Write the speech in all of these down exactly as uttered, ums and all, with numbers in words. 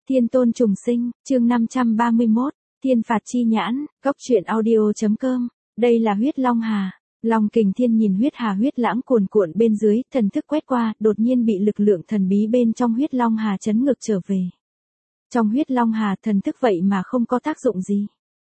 Thiên tôn trùng sinh, chương năm trăm ba mươi mốt, thiên phạt chi nhãn, góc truyện audio.com, đây là huyết long hà. Long Kình Thiên nhìn huyết hà huyết lãng cuồn cuộn bên dưới, thần thức quét qua, đột nhiên bị lực lượng thần bí bên trong huyết long hà chấn ngược trở về. Trong huyết long hà thần thức vậy mà không có tác dụng gì.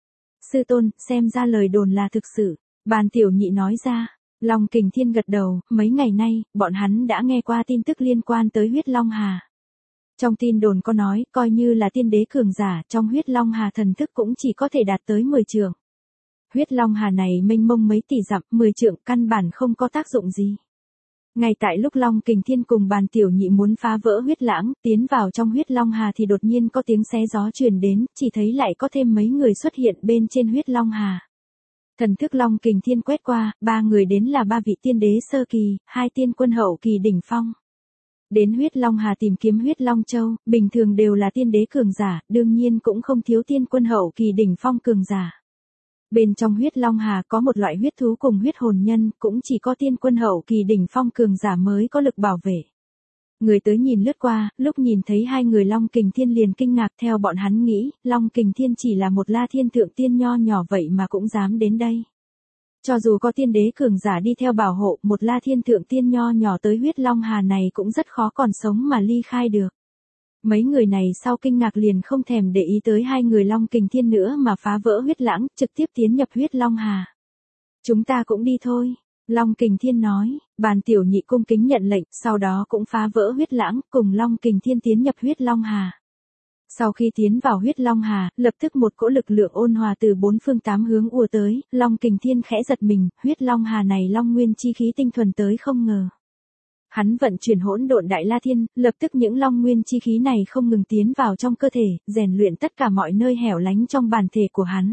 Sư tôn, xem ra lời đồn là thực sự, Bàn Tiểu Nhị nói ra. Long Kình Thiên gật đầu, mấy ngày nay, bọn hắn đã nghe qua tin tức liên quan tới huyết long hà. Trong tin đồn có nói, coi như là tiên đế cường giả, trong huyết long hà thần thức cũng chỉ có thể đạt tới mười trượng. Huyết long hà này mênh mông mấy tỷ dặm, mười trượng căn bản không có tác dụng gì. Ngay tại lúc Long Kình Thiên cùng Bàn Tiểu Nhị muốn phá vỡ huyết lãng, tiến vào trong huyết long hà thì đột nhiên có tiếng xé gió truyền đến, chỉ thấy lại có thêm mấy người xuất hiện bên trên huyết long hà. Thần thức Long Kình Thiên quét qua, ba người đến là ba vị tiên đế sơ kỳ, hai tiên quân hậu kỳ đỉnh phong. Đến huyết long hà tìm kiếm huyết long châu, bình thường đều là tiên đế cường giả, đương nhiên cũng không thiếu tiên quân hậu kỳ đỉnh phong cường giả. Bên trong huyết long hà có một loại huyết thú cùng huyết hồn nhân, cũng chỉ có tiên quân hậu kỳ đỉnh phong cường giả mới có lực bảo vệ. Người tới nhìn lướt qua, lúc nhìn thấy hai người Long Kình Thiên liền kinh ngạc, theo bọn hắn nghĩ, Long Kình Thiên chỉ là một La Thiên thượng tiên nho nhỏ vậy mà cũng dám đến đây. Cho dù có tiên đế cường giả đi theo bảo hộ, một La Thiên thượng tiên nho nhỏ tới huyết long hà này cũng rất khó còn sống mà ly khai được. Mấy người này sau kinh ngạc liền không thèm để ý tới hai người Long Kình Thiên nữa mà phá vỡ huyết lãng, trực tiếp tiến nhập huyết long hà. Chúng ta cũng đi thôi. Long Kình Thiên nói, Bàn Tiểu Nhị cung kính nhận lệnh, sau đó cũng phá vỡ huyết lãng, cùng Long Kình Thiên tiến nhập huyết long hà. Sau khi tiến vào huyết long hà, lập tức một cỗ lực lượng ôn hòa từ bốn phương tám hướng ùa tới, Long Kình Thiên khẽ giật mình, huyết long hà này long nguyên chi khí tinh thuần tới không ngờ. Hắn vận chuyển hỗn độn đại la thiên, lập tức những long nguyên chi khí này không ngừng tiến vào trong cơ thể, rèn luyện tất cả mọi nơi hẻo lánh trong bản thể của hắn.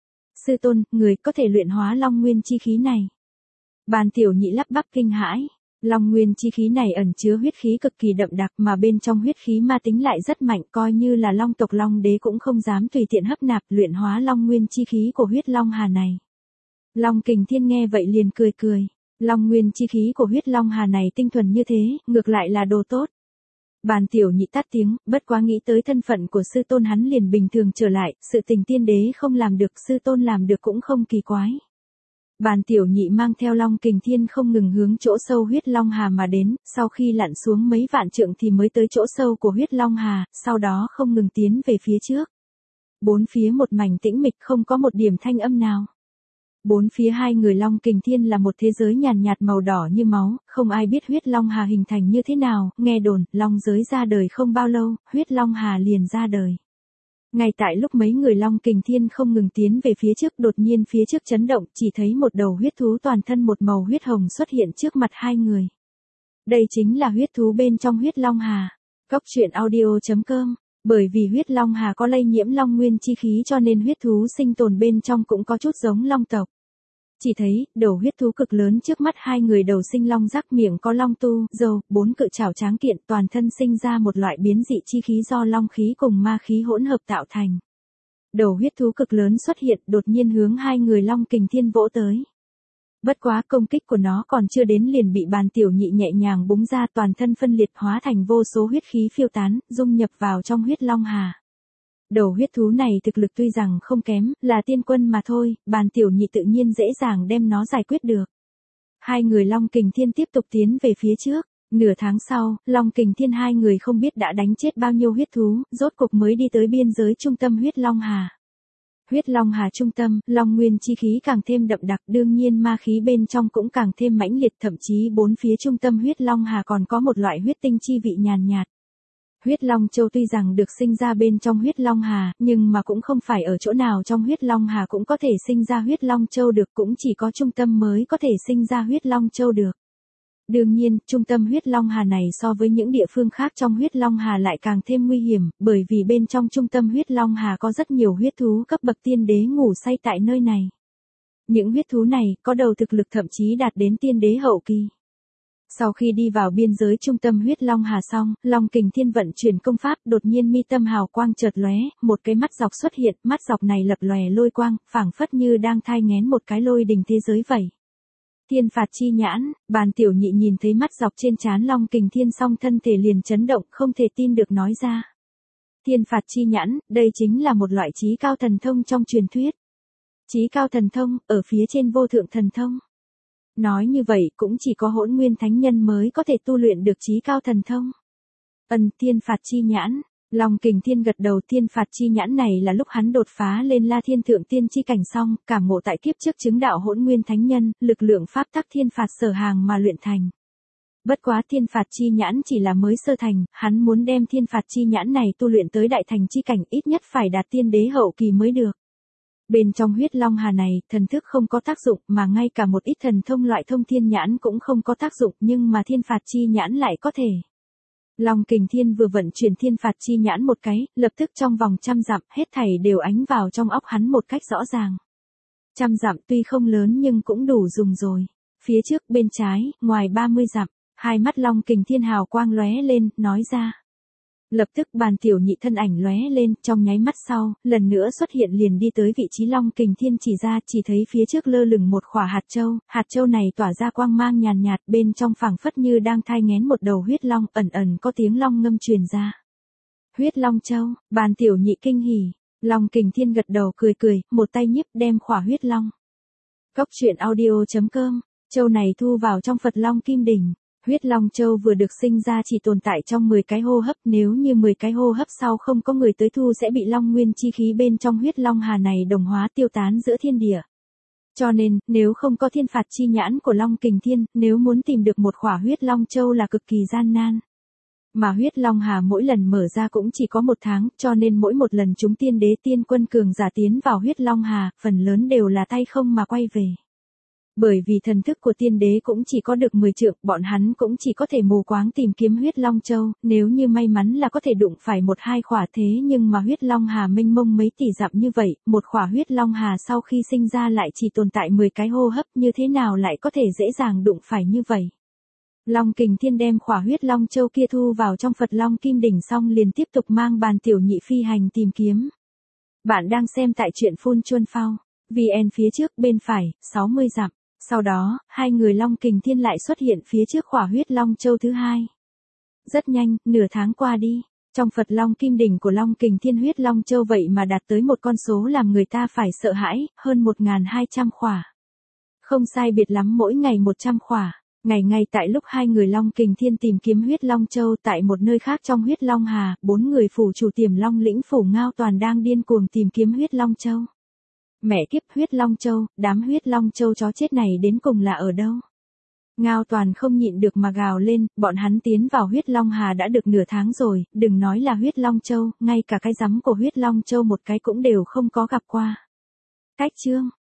Sư tôn, người có thể luyện hóa long nguyên chi khí này. Bàn Tiểu Nhị lắp bắp kinh hãi, long nguyên chi khí này ẩn chứa huyết khí cực kỳ đậm đặc mà bên trong huyết khí ma tính lại rất mạnh, coi như là long tộc long đế cũng không dám tùy tiện hấp nạp luyện hóa long nguyên chi khí của huyết long hà này. Long Kình Thiên nghe vậy liền cười cười, long nguyên chi khí của huyết long hà này tinh thuần như thế, ngược lại là đồ tốt. Bàn Tiểu Nhị tắt tiếng, bất quá nghĩ tới thân phận của sư tôn hắn liền bình thường trở lại, sự tình tiên đế không làm được sư tôn làm được cũng không kỳ quái. Bàn Tiểu Nhị mang theo Long Kình Thiên không ngừng hướng chỗ sâu huyết long hà mà đến, sau khi lặn xuống mấy vạn trượng thì mới tới chỗ sâu của huyết long hà, sau đó không ngừng tiến về phía trước. Bốn phía một mảnh tĩnh mịch không có một điểm thanh âm nào. Bốn phía hai người Long Kình Thiên là một thế giới nhàn nhạt màu đỏ như máu, không ai biết huyết long hà hình thành như thế nào, nghe đồn, long giới ra đời không bao lâu, huyết long hà liền ra đời. Ngay tại lúc mấy người Long Kình Thiên không ngừng tiến về phía trước, đột nhiên phía trước chấn động, chỉ thấy một đầu huyết thú toàn thân một màu huyết hồng xuất hiện trước mặt hai người. Đây chính là huyết thú bên trong huyết long hà. Góc truyện audio.com, bởi vì huyết long hà có lây nhiễm long nguyên chi khí cho nên huyết thú sinh tồn bên trong cũng có chút giống long tộc. Chỉ thấy, đầu huyết thú cực lớn trước mắt hai người đầu sinh long rắc, miệng có long tu, râu, bốn cự trảo tráng kiện, toàn thân sinh ra một loại biến dị chi khí do long khí cùng ma khí hỗn hợp tạo thành. Đầu huyết thú cực lớn xuất hiện, đột nhiên hướng hai người Long Kình Thiên vỗ tới. Bất quá công kích của nó còn chưa đến liền bị Bàn Tiểu Nhị nhẹ nhàng búng ra, toàn thân phân liệt hóa thành vô số huyết khí phiêu tán, dung nhập vào trong huyết long hà. Đầu huyết thú này thực lực tuy rằng không kém, là tiên quân mà thôi, Bàn Tiểu Nhị tự nhiên dễ dàng đem nó giải quyết được. Hai người Long Kình Thiên tiếp tục tiến về phía trước, nửa tháng sau, Long Kình Thiên hai người không biết đã đánh chết bao nhiêu huyết thú, rốt cục mới đi tới biên giới trung tâm huyết long hà. Huyết long hà trung tâm, long nguyên chi khí càng thêm đậm đặc, đương nhiên ma khí bên trong cũng càng thêm mãnh liệt, thậm chí bốn phía trung tâm huyết long hà còn có một loại huyết tinh chi vị nhàn nhạt. Huyết Long Châu tuy rằng được sinh ra bên trong huyết long hà, nhưng mà cũng không phải ở chỗ nào trong huyết long hà cũng có thể sinh ra huyết Long Châu được, cũng chỉ có trung tâm mới có thể sinh ra huyết Long Châu được. Đương nhiên, trung tâm huyết long hà này so với những địa phương khác trong huyết long hà lại càng thêm nguy hiểm, bởi vì bên trong trung tâm huyết long hà có rất nhiều huyết thú cấp bậc tiên đế ngủ say tại nơi này. Những huyết thú này có đầu thực lực thậm chí đạt đến tiên đế hậu kỳ. Sau khi đi vào biên giới trung tâm huyết long hà xong, Long Kình Thiên vận chuyển công pháp, đột nhiên mi tâm hào quang chợt lóe, một cái mắt dọc xuất hiện, mắt dọc này lập lòe lôi quang, phảng phất như đang thai nghén một cái lôi đình thế giới vậy. Thiên phạt chi nhãn, Bàn Tiểu Nhị nhìn thấy mắt dọc trên trán Long Kình Thiên xong thân thể liền chấn động, không thể tin được nói ra. Thiên phạt chi nhãn, đây chính là một loại trí cao thần thông trong truyền thuyết. Trí cao thần thông, ở phía trên vô thượng thần thông. Nói như vậy cũng chỉ có Hỗn Nguyên Thánh Nhân mới có thể tu luyện được trí cao thần thông. Ân, thiên phạt chi nhãn. Long Kình Thiên gật đầu. Thiên phạt chi nhãn này là lúc hắn đột phá lên La Thiên Thượng Tiên chi cảnh xong, cảm ngộ tại kiếp trước chứng đạo Hỗn Nguyên Thánh Nhân, lực lượng pháp tắc thiên phạt sở hàng mà luyện thành. Bất quá thiên phạt chi nhãn chỉ là mới sơ thành, hắn muốn đem thiên phạt chi nhãn này tu luyện tới đại thành chi cảnh ít nhất phải đạt tiên đế hậu kỳ mới được. Bên trong huyết long hà này, thần thức không có tác dụng, mà ngay cả một ít thần thông loại thông thiên nhãn cũng không có tác dụng, nhưng mà thiên phạt chi nhãn lại có thể. Long Kình Thiên vừa vận chuyển thiên phạt chi nhãn một cái, lập tức trong vòng trăm dặm, hết thảy đều ánh vào trong óc hắn một cách rõ ràng. Trăm dặm tuy không lớn nhưng cũng đủ dùng rồi. Phía trước, bên trái, ngoài ba mươi dặm, hai mắt Long Kình Thiên hào quang lóe lên, nói ra. Lập tức bàn tiểu nhị thân ảnh lóe lên, trong nháy mắt sau, lần nữa xuất hiện liền đi tới vị trí Long Kình Thiên chỉ ra, chỉ thấy phía trước lơ lửng một khỏa hạt châu, hạt châu này tỏa ra quang mang nhàn nhạt, bên trong phảng phất như đang thai nghén một đầu huyết long, ẩn ẩn có tiếng long ngâm truyền ra. Huyết long châu, bàn tiểu nhị kinh hỉ, Long Kình Thiên gật đầu cười cười, một tay nhíp đem khỏa huyết long. Cốc truyện audio chấm com, châu này thu vào trong Phật Long Kim Đỉnh. Huyết Long Châu vừa được sinh ra chỉ tồn tại trong mười cái hô hấp, nếu như mười cái hô hấp sau không có người tới thu sẽ bị Long Nguyên chi khí bên trong huyết Long Hà này đồng hóa tiêu tán giữa thiên địa. Cho nên, nếu không có thiên phạt chi nhãn của Long Kình Thiên, nếu muốn tìm được một khỏa huyết Long Châu là cực kỳ gian nan. Mà huyết Long Hà mỗi lần mở ra cũng chỉ có một tháng, cho nên mỗi một lần chúng tiên đế tiên quân cường giả tiến vào huyết Long Hà, phần lớn đều là tay không mà quay về. Bởi vì thần thức của tiên đế cũng chỉ có được mười trượng, bọn hắn cũng chỉ có thể mù quáng tìm kiếm huyết long châu, nếu như may mắn là có thể đụng phải một hai khỏa thế nhưng mà huyết long hà mênh mông mấy tỷ dặm như vậy, một khỏa huyết long hà sau khi sinh ra lại chỉ tồn tại mười cái hô hấp, như thế nào lại có thể dễ dàng đụng phải như vậy. Long Kình Thiên đem khỏa huyết long châu kia thu vào trong Phật Long Kim Đỉnh xong liền tiếp tục mang bàn tiểu nhị phi hành tìm kiếm. Bạn đang xem tại truyện Phun Chuân Phao, vê en phía trước bên phải, sáu mươi dặm. Sau đó, hai người Long Kình Thiên lại xuất hiện phía trước khỏa huyết Long Châu thứ hai. Rất nhanh, nửa tháng qua đi, trong Phật Long Kim Đỉnh của Long Kình Thiên huyết Long Châu vậy mà đạt tới một con số làm người ta phải sợ hãi, hơn một nghìn hai trăm khỏa. Không sai biệt lắm mỗi ngày một trăm khỏa. Ngày ngày tại lúc hai người Long Kình Thiên tìm kiếm huyết Long Châu tại một nơi khác trong huyết Long Hà, bốn người phủ chủ Tiềm Long lĩnh phủ Ngao Toàn đang điên cuồng tìm kiếm huyết Long Châu. Mẹ kiếp huyết Long Châu, đám huyết Long Châu chó chết này đến cùng là ở đâu? Ngao Toàn không nhịn được mà gào lên, bọn hắn tiến vào huyết Long Hà đã được nửa tháng rồi, đừng nói là huyết Long Châu, ngay cả cái rắm của huyết Long Châu một cái cũng đều không có gặp qua. Cách chương,